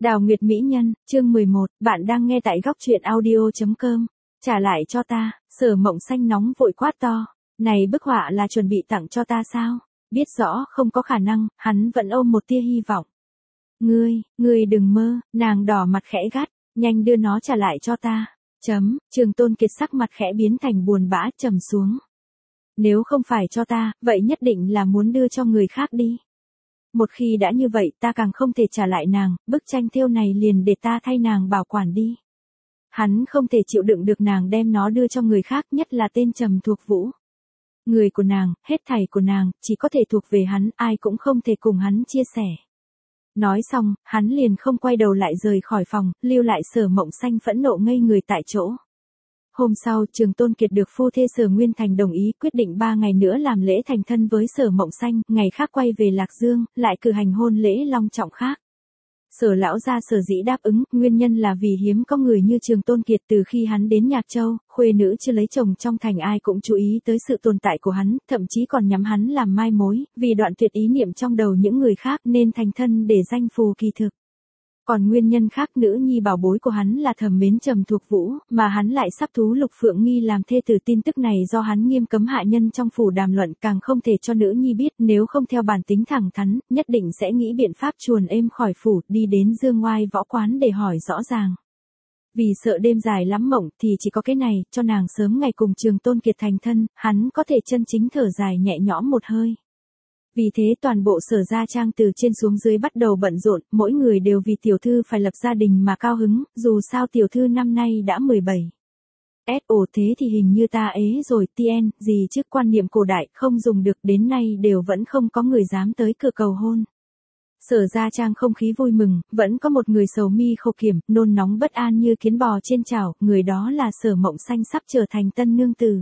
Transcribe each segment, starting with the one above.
Đào Nguyệt Mỹ Nhân, chương 11, bạn đang nghe tại góc truyện audio.com. Trả lại cho ta, Sở Mộng Xanh nóng vội quát to. Này bức họa là chuẩn bị tặng cho ta sao? Biết rõ không có khả năng, hắn vẫn ôm một tia hy vọng. Ngươi đừng mơ, nàng đỏ mặt khẽ gắt, nhanh đưa nó trả lại cho ta. Trường Tôn Kiệt sắc mặt khẽ biến thành buồn bã trầm xuống. Nếu không phải cho ta, vậy nhất định là muốn đưa cho người khác đi. Một khi đã như vậy ta càng không thể trả lại nàng, bức tranh thêu này liền để ta thay nàng bảo quản đi. Hắn không thể chịu đựng được nàng đem nó đưa cho người khác, nhất là tên Trầm Thuộc Vũ. Người của nàng, hết thảy của nàng, chỉ có thể thuộc về hắn, ai cũng không thể cùng hắn chia sẻ. Nói xong, hắn liền không quay đầu lại rời khỏi phòng, lưu lại Sở Mộng Xanh phẫn nộ ngây người tại chỗ. Hôm sau, Trường Tôn Kiệt được phu thê Sở Nguyên Thành đồng ý, quyết định 3 ngày nữa làm lễ thành thân với Sở Mộng Xanh, ngày khác quay về Lạc Dương, lại cử hành hôn lễ long trọng khác. Sở lão gia sở dĩ đáp ứng, nguyên nhân là vì hiếm có người như Trường Tôn Kiệt. Từ khi hắn đến Nhạc Châu, khuê nữ chưa lấy chồng trong thành ai cũng chú ý tới sự tồn tại của hắn, thậm chí còn nhắm hắn làm mai mối, vì đoạn tuyệt ý niệm trong đầu những người khác nên thành thân để danh phù kỳ thực. Còn nguyên nhân khác, nữ nhi bảo bối của hắn là thầm mến Trầm Thuộc Vũ, mà hắn lại sắp thú Lục Phượng Nghi làm thê tử. Tin tức này do hắn nghiêm cấm hạ nhân trong phủ đàm luận, càng không thể cho nữ nhi biết, nếu không theo bản tính thẳng thắn, nhất định sẽ nghĩ biện pháp chuồn êm khỏi phủ, đi đến Dương Oai Võ Quán để hỏi rõ ràng. Vì sợ đêm dài lắm mộng thì chỉ có cái này, cho nàng sớm ngày cùng Trường Tôn Kiệt thành thân, hắn có thể chân chính thở dài nhẹ nhõm một hơi. Vì thế toàn bộ Sở Gia Trang từ trên xuống dưới bắt đầu bận rộn, mỗi người đều vì tiểu thư phải lập gia đình mà cao hứng, dù sao tiểu thư năm nay đã 17. Ồ thế thì hình như ta ế rồi, TN, gì chứ, quan niệm cổ đại không dùng được, đến nay đều vẫn không có người dám tới cửa cầu hôn. Sở Gia Trang không khí vui mừng, vẫn có một người sầu mi khổ kiểm, nôn nóng bất an như kiến bò trên chảo, người đó là Sở Mộng Xanh sắp trở thành tân nương tử.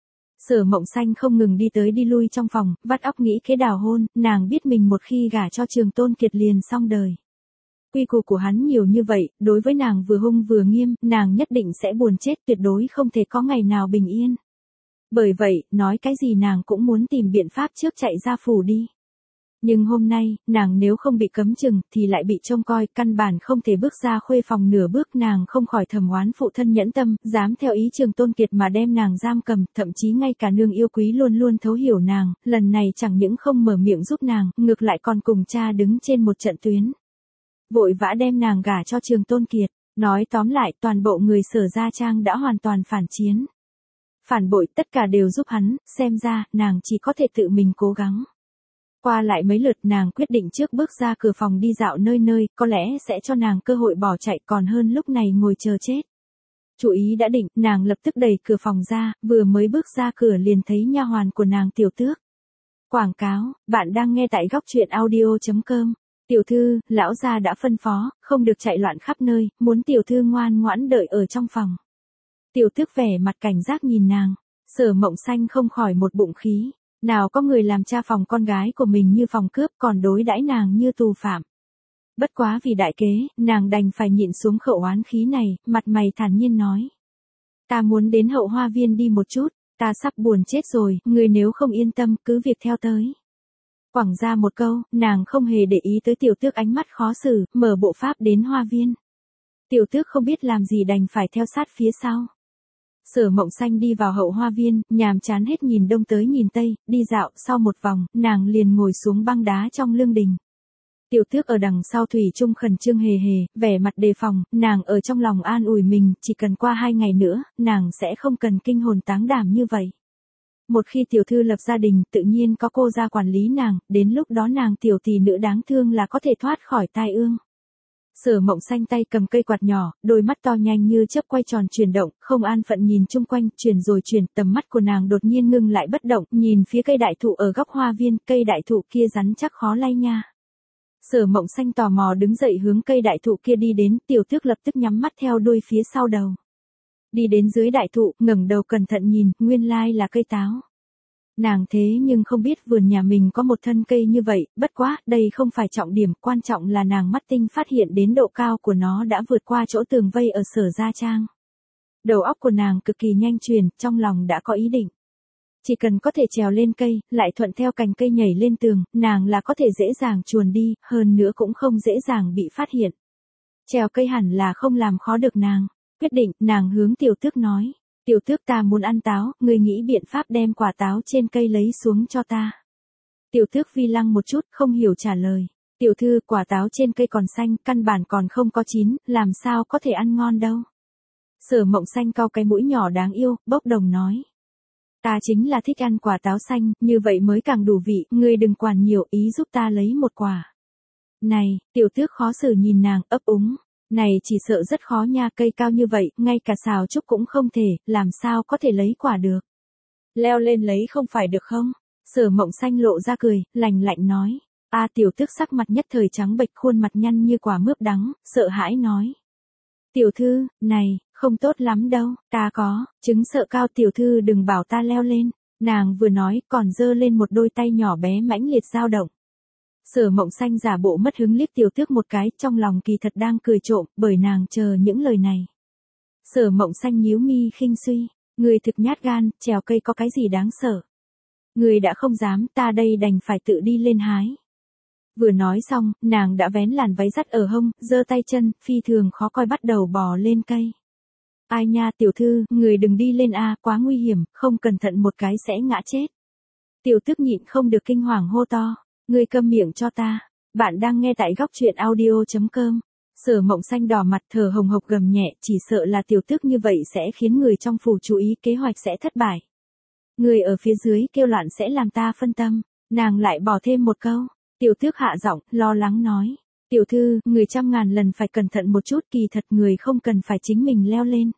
Sở Mộng Xanh không ngừng đi tới đi lui trong phòng, vắt óc nghĩ kế đào hôn, nàng biết mình một khi gả cho Trường Tôn Kiệt liền xong đời. Quy củ của hắn nhiều như vậy, đối với nàng vừa hung vừa nghiêm, nàng nhất định sẽ buồn chết, tuyệt đối không thể có ngày nào bình yên. Bởi vậy, nói cái gì nàng cũng muốn tìm biện pháp trước chạy ra phủ đi. Nhưng hôm nay, nàng nếu không bị cấm chừng, thì lại bị trông coi, căn bản không thể bước ra khuê phòng nửa bước. Nàng không khỏi thầm oán phụ thân nhẫn tâm, dám theo ý Trường Tôn Kiệt mà đem nàng giam cầm, thậm chí ngay cả nương yêu quý luôn luôn thấu hiểu nàng, lần này chẳng những không mở miệng giúp nàng, ngược lại còn cùng cha đứng trên một trận tuyến. Vội vã đem nàng gả cho Trường Tôn Kiệt, nói tóm lại toàn bộ người Sở Gia Trang đã hoàn toàn phản chiến. Phản bội, tất cả đều giúp hắn, xem ra, nàng chỉ có thể tự mình cố gắng. Qua lại mấy lượt nàng quyết định trước bước ra cửa phòng đi dạo nơi nơi, có lẽ sẽ cho nàng cơ hội bỏ chạy còn hơn lúc này ngồi chờ chết. Chủ ý đã định, nàng lập tức đẩy cửa phòng ra, vừa mới bước ra cửa liền thấy nha hoàn của nàng Tiểu Tước. Quảng cáo, bạn đang nghe tại góc truyện audio.com. Tiểu thư, lão gia đã phân phó, không được chạy loạn khắp nơi, muốn tiểu thư ngoan ngoãn đợi ở trong phòng. Tiểu Tước vẻ mặt cảnh giác nhìn nàng, Sở Mộng Xanh không khỏi một bụng khí. Nào có người làm cha phòng con gái của mình như phòng cướp, còn đối đãi nàng như tù phạm. Bất quá vì đại kế, nàng đành phải nhịn xuống khẩu oán khí này, mặt mày thản nhiên nói. Ta muốn đến Hậu Hoa Viên đi một chút, ta sắp buồn chết rồi, người nếu không yên tâm, cứ việc theo tới. Quẳng ra một câu, nàng không hề để ý tới Tiểu Tước ánh mắt khó xử, mở bộ pháp đến Hoa Viên. Tiểu Tước không biết làm gì đành phải theo sát phía sau. Sở Mộng Xanh đi vào Hậu Hoa Viên, nhàm chán hết nhìn đông tới nhìn tây, đi dạo, sau một vòng, nàng liền ngồi xuống băng đá trong lương đình. Tiểu Tước ở đằng sau thủy chung khẩn trương hề hề, vẻ mặt đề phòng, nàng ở trong lòng an ủi mình, chỉ cần qua 2 ngày nữa, nàng sẽ không cần kinh hồn táng đảm như vậy. Một khi tiểu thư lập gia đình, tự nhiên có cô ra quản lý nàng, đến lúc đó nàng tiểu tỷ nữ đáng thương là có thể thoát khỏi tai ương. Sở Mộng Xanh tay cầm cây quạt nhỏ, đôi mắt to nhanh như chớp quay tròn chuyển động, không an phận nhìn chung quanh, chuyển rồi chuyển, tầm mắt của nàng đột nhiên ngưng lại bất động, nhìn phía cây đại thụ ở góc hoa viên, cây đại thụ kia rắn chắc khó lay nha. Sở Mộng Xanh tò mò đứng dậy hướng cây đại thụ kia đi đến, Tiểu Tước lập tức nhắm mắt theo đuôi phía sau đầu. Đi đến dưới đại thụ, ngẩng đầu cẩn thận nhìn, nguyên lai là cây táo. Nàng thế nhưng không biết vườn nhà mình có một thân cây như vậy, bất quá, đây không phải trọng điểm, quan trọng là nàng mắt tinh phát hiện đến độ cao của nó đã vượt qua chỗ tường vây ở Sở Gia Trang. Đầu óc của nàng cực kỳ nhanh chuyển, trong lòng đã có ý định. Chỉ cần có thể trèo lên cây, lại thuận theo cành cây nhảy lên tường, nàng là có thể dễ dàng chuồn đi, hơn nữa cũng không dễ dàng bị phát hiện. Trèo cây hẳn là không làm khó được nàng. Quyết định, nàng hướng tiểu tước nói. Tiểu tước ta muốn ăn táo, ngươi nghĩ biện pháp đem quả táo trên cây lấy xuống cho ta. Tiểu tước vi lăng một chút, không hiểu trả lời. Tiểu thư, quả táo trên cây còn xanh, căn bản còn không có chín, làm sao có thể ăn ngon đâu. Sở Mộng Xanh cau cái mũi nhỏ đáng yêu, bốc đồng nói. Ta chính là thích ăn quả táo xanh, như vậy mới càng đủ vị, ngươi đừng quản nhiều, ý giúp ta lấy một quả. Này, tiểu tước khó xử nhìn nàng, ấp úng. Này chỉ sợ rất khó nha, cây cao như vậy, ngay cả xào trúc cũng không thể, làm sao có thể lấy quả được. Leo lên lấy không phải được không? Sở Mộng Xanh lộ ra cười, lạnh lạnh nói. Tiểu tước sắc mặt nhất thời trắng bệch, khuôn mặt nhăn như quả mướp đắng, sợ hãi nói. Tiểu thư, này, không tốt lắm đâu, ta có, chứng sợ cao, tiểu thư đừng bảo ta leo lên. Nàng vừa nói, còn giơ lên một đôi tay nhỏ bé mãnh liệt dao động. Sở Mộng Xanh giả bộ mất hứng liếc tiểu tước một cái, trong lòng kỳ thật đang cười trộm, bởi nàng chờ những lời này. Sở Mộng Xanh nhíu mi khinh suy, người thực nhát gan, trèo cây có cái gì đáng sợ. Người đã không dám, ta đây đành phải tự đi lên hái. Vừa nói xong, nàng đã vén làn váy dắt ở hông, giơ tay chân, phi thường khó coi bắt đầu bò lên cây. Ai nha tiểu thư, người đừng đi lên quá nguy hiểm, không cẩn thận một cái sẽ ngã chết. Tiểu tước nhịn không được kinh hoàng hô to, ngươi câm miệng cho ta. Bạn đang nghe tại góc truyện audio.com. Sở Mộng Xanh đỏ mặt thở hồng hộc gầm nhẹ, chỉ sợ là tiểu tước như vậy sẽ khiến người trong phủ chú ý, kế hoạch sẽ thất bại. Người ở phía dưới kêu loạn sẽ làm ta phân tâm. Nàng lại bỏ thêm một câu. Tiểu tước hạ giọng, lo lắng nói. Tiểu thư, người trăm ngàn lần phải cẩn thận một chút, kỳ thật người không cần phải chính mình leo lên.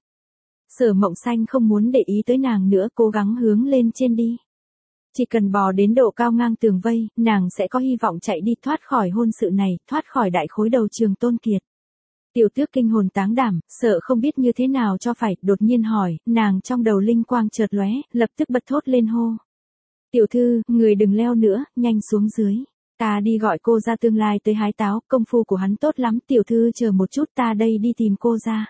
Sở Mộng Xanh không muốn để ý tới nàng nữa, cố gắng hướng lên trên đi. Chỉ cần bò đến độ cao ngang tường vây, nàng sẽ có hy vọng chạy đi thoát khỏi hôn sự này, thoát khỏi đại khối đầu Trường Tôn Kiệt. Tiểu tước kinh hồn táng đảm, sợ không biết như thế nào cho phải, đột nhiên hỏi, nàng trong đầu linh quang chợt lóe, lập tức bật thốt lên hô. Tiểu thư, người đừng leo nữa, nhanh xuống dưới. Ta đi gọi cô ra tương lai tới hái táo, công phu của hắn tốt lắm, tiểu thư chờ một chút ta đây đi tìm cô ra.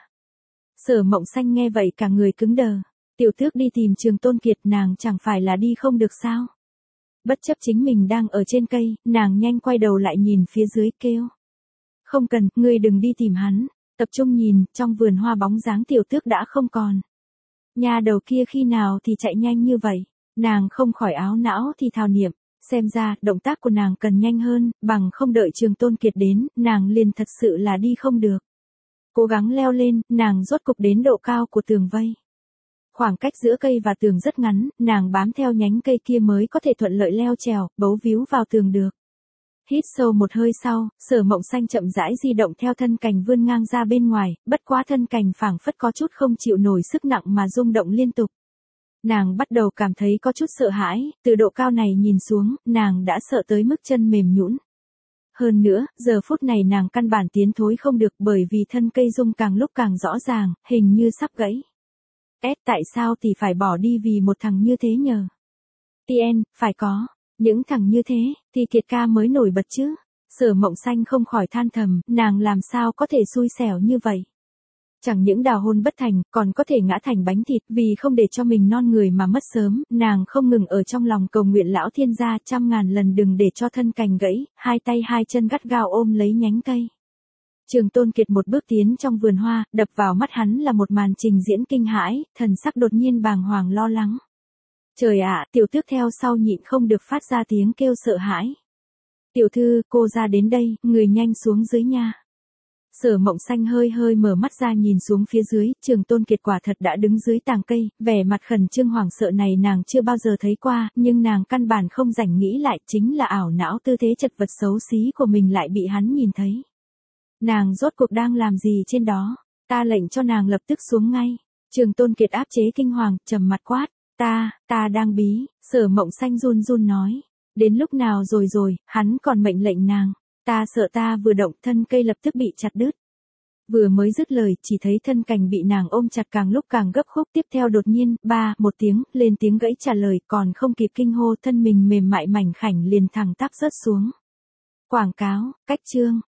Sở Mộng Xanh nghe vậy cả người cứng đờ. Tiểu tước đi tìm Trường Tôn Kiệt, nàng chẳng phải là đi không được sao. Bất chấp chính mình đang ở trên cây, nàng nhanh quay đầu lại nhìn phía dưới kêu. Không cần, ngươi đừng đi tìm hắn. Tập trung nhìn, trong vườn hoa bóng dáng tiểu tước đã không còn. Nhà đầu kia khi nào thì chạy nhanh như vậy. Nàng không khỏi áo não thì thào niệm. Xem ra, động tác của nàng cần nhanh hơn, bằng không đợi Trường Tôn Kiệt đến, nàng liền thật sự là đi không được. Cố gắng leo lên, nàng rốt cục đến độ cao của tường vây. Khoảng cách giữa cây và tường rất ngắn, nàng bám theo nhánh cây kia mới có thể thuận lợi leo trèo, bấu víu vào tường được. Hít sâu một hơi sau, Sở Mộng Xanh chậm rãi di động theo thân cành vươn ngang ra bên ngoài, bất quá thân cành phảng phất có chút không chịu nổi sức nặng mà rung động liên tục. Nàng bắt đầu cảm thấy có chút sợ hãi, từ độ cao này nhìn xuống, nàng đã sợ tới mức chân mềm nhũn. Hơn nữa, giờ phút này nàng căn bản tiến thối không được bởi vì thân cây rung càng lúc càng rõ ràng, hình như sắp gãy. Tại sao thì phải bỏ đi vì một thằng như thế nhờ? Phải có. Những thằng như thế, thì Kiệt ca mới nổi bật chứ. Sở Mộng Xanh không khỏi than thầm, nàng làm sao có thể xui xẻo như vậy. Chẳng những đào hôn bất thành, còn có thể ngã thành bánh thịt, vì không để cho mình non người mà mất sớm, nàng không ngừng ở trong lòng cầu nguyện lão thiên gia 100.000 lần đừng để cho thân cành gãy, hai tay hai chân gắt gao ôm lấy nhánh cây. Trường Tôn Kiệt một bước tiến trong vườn hoa, đập vào mắt hắn là một màn trình diễn kinh hãi, thần sắc đột nhiên bàng hoàng lo lắng. Trời ạ, tiểu tước theo sau nhịn không được phát ra tiếng kêu sợ hãi. Tiểu thư, cô ra đến đây, người nhanh xuống dưới nha. Sở Mộng Xanh hơi hơi mở mắt ra nhìn xuống phía dưới, Trường Tôn Kiệt quả thật đã đứng dưới tàng cây, vẻ mặt khẩn trương hoảng sợ này nàng chưa bao giờ thấy qua, nhưng nàng căn bản không rảnh nghĩ lại, chính là ảo não tư thế chật vật xấu xí của mình lại bị hắn nhìn thấy. Nàng rốt cuộc đang làm gì trên đó? Ta lệnh cho nàng lập tức xuống ngay. Trường Tôn Kiệt áp chế kinh hoàng, trầm mặt quát. Ta đang bí, Sở Mộng Xanh run run nói. Đến lúc nào rồi, hắn còn mệnh lệnh nàng. Ta sợ ta vừa động thân cây lập tức bị chặt đứt. Vừa mới dứt lời, chỉ thấy thân cành bị nàng ôm chặt càng lúc càng gấp khúc, tiếp theo đột nhiên, một tiếng, lên tiếng gãy trả lời, còn không kịp kinh hô thân mình mềm mại mảnh khảnh liền thẳng tắp rớt xuống. Quảng cáo, cách chương.